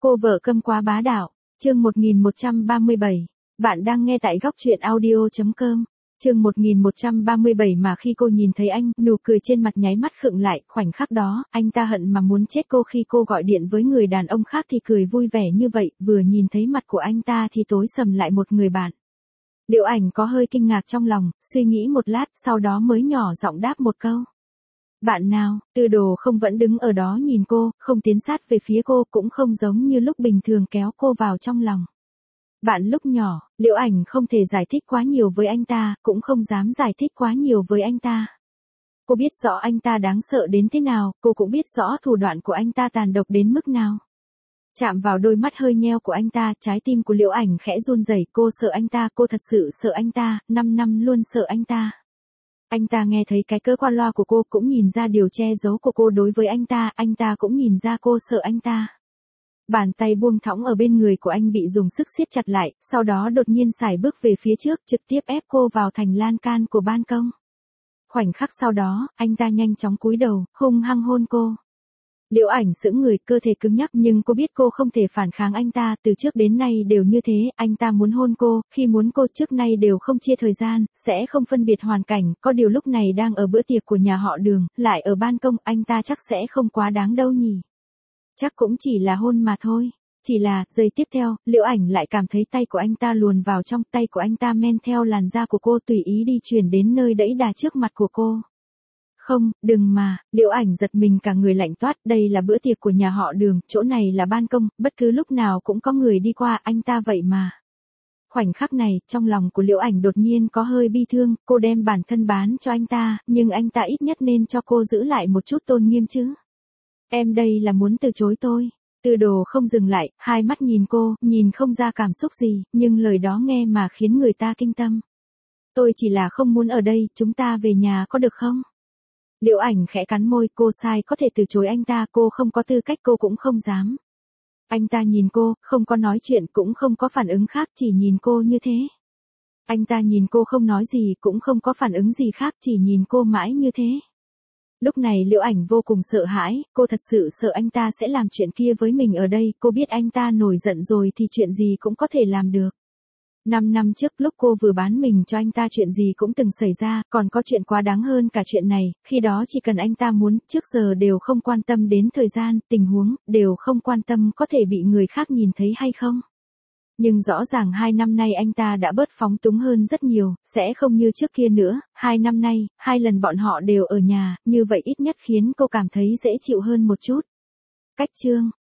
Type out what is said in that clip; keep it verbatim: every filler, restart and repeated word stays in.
Cô vợ câm quá bá đạo. Chương một nghìn một trăm ba mươi bảy. Bạn đang nghe tại góc truyện audio chấm com. Chương một nghìn một trăm ba mươi bảy mà khi cô nhìn thấy anh, nụ cười trên mặt nháy mắt khựng lại, khoảnh khắc đó, anh ta hận mà muốn chết cô khi cô gọi điện với người đàn ông khác thì cười vui vẻ như vậy, vừa nhìn thấy mặt của anh ta thì tối sầm lại một người bạn. Liễu Ảnh có hơi kinh ngạc trong lòng, suy nghĩ một lát, sau đó mới nhỏ giọng đáp một câu. Bạn nào? Tư Đồ không vẫn đứng ở đó nhìn cô, không tiến sát về phía cô, cũng không giống như lúc bình thường kéo cô vào trong lòng. Bạn lúc nhỏ, Liễu Ảnh không thể giải thích quá nhiều với anh ta, cũng không dám giải thích quá nhiều với anh ta. Cô biết rõ anh ta đáng sợ đến thế nào, cô cũng biết rõ thủ đoạn của anh ta tàn độc đến mức nào. Chạm vào đôi mắt hơi nheo của anh ta, trái tim của Liễu Ảnh khẽ run rẩy, cô sợ anh ta, cô thật sự sợ anh ta, năm năm luôn sợ anh ta. Anh ta nghe thấy cái cớ qua loa của cô, cũng nhìn ra điều che giấu của cô đối với anh ta, anh ta cũng nhìn ra cô sợ anh ta. Bàn tay buông thõng ở bên người của anh bị dùng sức siết chặt lại, sau đó đột nhiên sải bước về phía trước, trực tiếp ép cô vào thành lan can của ban công. Khoảnh khắc sau đó, anh ta nhanh chóng cúi đầu, hung hăng hôn cô. Liễu Ảnh sững người, cơ thể cứng nhắc, nhưng cô biết cô không thể phản kháng anh ta, từ trước đến nay đều như thế, anh ta muốn hôn cô, khi muốn cô trước nay đều không chia thời gian, sẽ không phân biệt hoàn cảnh, có điều lúc này đang ở bữa tiệc của nhà họ Đường, lại ở ban công, anh ta chắc sẽ không quá đáng đâu nhỉ. Chắc cũng chỉ là hôn mà thôi. Chỉ là, giây tiếp theo, Liễu Ảnh lại cảm thấy tay của anh ta luồn vào trong, tay của anh ta men theo làn da của cô tùy ý đi chuyển đến nơi đẫy đà trước mặt của cô. Không, đừng mà, Liễu Ảnh giật mình cả người lạnh toát, đây là bữa tiệc của nhà họ Đường, chỗ này là ban công, bất cứ lúc nào cũng có người đi qua, anh ta vậy mà. Khoảnh khắc này, trong lòng của Liễu Ảnh đột nhiên có hơi bi thương, cô đem bản thân bán cho anh ta, nhưng anh ta ít nhất nên cho cô giữ lại một chút tôn nghiêm chứ. Em đây là muốn từ chối tôi. Tư Đồ không dừng lại, hai mắt nhìn cô, nhìn không ra cảm xúc gì, nhưng lời đó nghe mà khiến người ta kinh tâm. Tôi chỉ là không muốn ở đây, chúng ta về nhà có được không? Liễu Ảnh khẽ cắn môi, cô sai có thể từ chối anh ta, cô không có tư cách, cô cũng không dám. Anh ta nhìn cô, không có nói chuyện, cũng không có phản ứng khác, chỉ nhìn cô như thế. Anh ta nhìn cô không nói gì, cũng không có phản ứng gì khác, chỉ nhìn cô mãi như thế. Lúc này Liễu Ảnh vô cùng sợ hãi, cô thật sự sợ anh ta sẽ làm chuyện kia với mình ở đây, cô biết anh ta nổi giận rồi thì chuyện gì cũng có thể làm được. Năm năm trước lúc cô vừa bán mình cho anh ta chuyện gì cũng từng xảy ra, còn có chuyện quá đáng hơn cả chuyện này, khi đó chỉ cần anh ta muốn, trước giờ đều không quan tâm đến thời gian, tình huống, đều không quan tâm có thể bị người khác nhìn thấy hay không. Nhưng rõ ràng hai năm nay anh ta đã bớt phóng túng hơn rất nhiều, sẽ không như trước kia nữa, hai năm nay, hai lần bọn họ đều ở nhà, như vậy ít nhất khiến cô cảm thấy dễ chịu hơn một chút. Cách chương